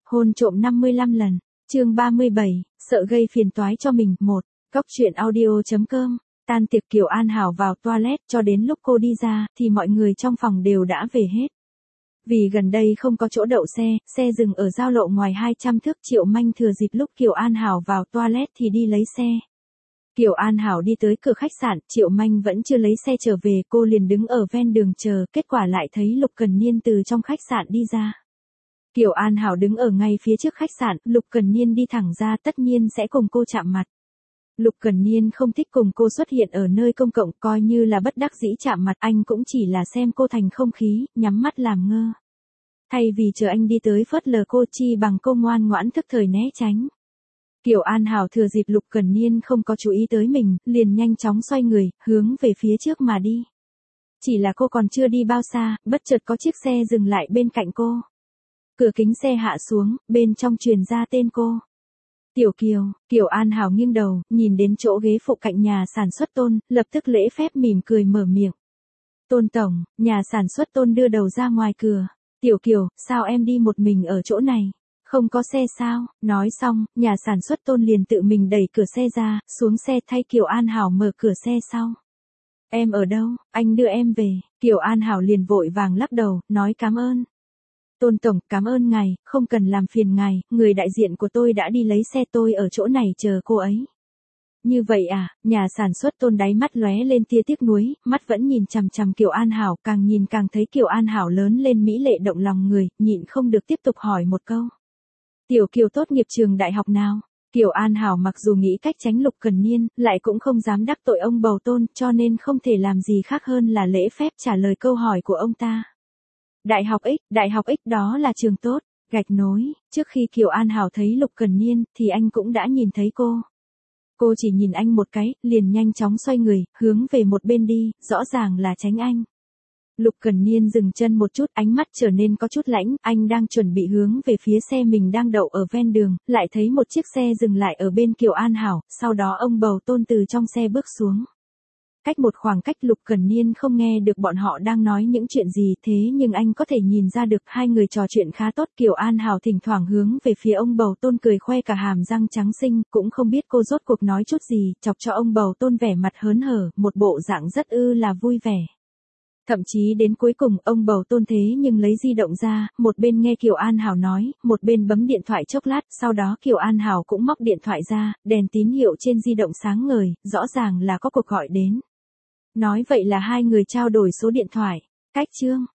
Hôn trộm 55 lần. Chương 37, sợ gây phiền toái cho mình. 1. Góc truyện audio.com. Tan tiệc Kiều An Hảo vào toilet, cho đến lúc cô đi ra thì mọi người trong phòng đều đã về hết. Vì gần đây không có chỗ đậu xe dừng ở giao lộ ngoài 200 thước. Triệu Manh thừa dịp lúc Kiều An Hảo vào toilet thì đi lấy xe. Kiều An Hảo đi tới cửa khách sạn, Triệu Manh vẫn chưa lấy xe trở về, cô liền đứng ở ven đường chờ, kết quả lại thấy Lục Cần Niên từ trong khách sạn đi ra. Kiều An Hảo đứng ở ngay phía trước khách sạn, Lục Cần Niên đi thẳng ra, tất nhiên sẽ cùng cô chạm mặt. Lục Cần Niên không thích cùng cô xuất hiện ở nơi công cộng, coi như là bất đắc dĩ chạm mặt, anh cũng chỉ là xem cô thành không khí, nhắm mắt làm ngơ. Thay vì chờ anh đi tới phớt lờ cô, chi bằng cô ngoan ngoãn thức thời né tránh. Kiều An Hảo thừa dịp Lục Cần Niên không có chú ý tới mình, liền nhanh chóng xoay người, hướng về phía trước mà đi. Chỉ là cô còn chưa đi bao xa, bất chợt có chiếc xe dừng lại bên cạnh cô. Cửa kính xe hạ xuống, bên trong truyền ra tên cô. Tiểu Kiều. Kiều An Hảo nghiêng đầu, nhìn đến chỗ ghế phụ cạnh nhà sản xuất Tôn, lập tức lễ phép mỉm cười mở miệng. Tôn tổng. Nhà sản xuất Tôn đưa đầu ra ngoài cửa. Tiểu Kiều, sao em đi một mình ở chỗ này? Không có xe sao? Nói xong, nhà sản xuất Tôn liền tự mình đẩy cửa xe ra, xuống xe thay Kiều An Hảo mở cửa xe sau. Em ở đâu? Anh đưa em về. Kiều An Hảo liền vội vàng lắc đầu, nói cảm ơn. Tôn tổng, cảm ơn ngài, không cần làm phiền ngài, người đại diện của tôi đã đi lấy xe, tôi ở chỗ này chờ cô ấy. Như vậy à? Nhà sản xuất Tôn đáy mắt lóe lên tia tiếc nuối, mắt vẫn nhìn chằm chằm Kiều An Hảo, càng nhìn càng thấy Kiều An Hảo lớn lên mỹ lệ động lòng người, nhịn không được tiếp tục hỏi một câu. Tiểu Kiều tốt nghiệp trường đại học nào? Kiều An Hảo mặc dù nghĩ cách tránh Lục Cần Niên, lại cũng không dám đắc tội ông bầu Tôn, cho nên không thể làm gì khác hơn là lễ phép trả lời câu hỏi của ông ta. Đại học X đó là trường tốt. Gạch nối, trước khi Kiều An Hảo thấy Lục Cần Niên, thì anh cũng đã nhìn thấy cô. Cô chỉ nhìn anh một cái, liền nhanh chóng xoay người, hướng về một bên đi, rõ ràng là tránh anh. Lục Cần Niên dừng chân một chút, ánh mắt trở nên có chút lãnh, anh đang chuẩn bị hướng về phía xe mình đang đậu ở ven đường, lại thấy một chiếc xe dừng lại ở bên Kiều An Hảo, sau đó ông bầu Tôn từ trong xe bước xuống. Cách một khoảng cách, Lục Cần Niên không nghe được bọn họ đang nói những chuyện gì, thế nhưng anh có thể nhìn ra được hai người trò chuyện khá tốt. Kiều An Hảo thỉnh thoảng hướng về phía ông bầu Tôn cười khoe cả hàm răng trắng xinh, cũng không biết cô rốt cuộc nói chút gì, chọc cho ông bầu Tôn vẻ mặt hớn hở, một bộ dạng rất là vui vẻ. Thậm chí đến cuối cùng, ông bầu Tôn thế nhưng lấy di động ra, một bên nghe Kiều An Hảo nói, một bên bấm điện thoại chốc lát, sau đó Kiều An Hảo cũng móc điện thoại ra, đèn tín hiệu trên di động sáng ngời, rõ ràng là có cuộc gọi đến. Nói vậy là hai người trao đổi số điện thoại. Cách chương.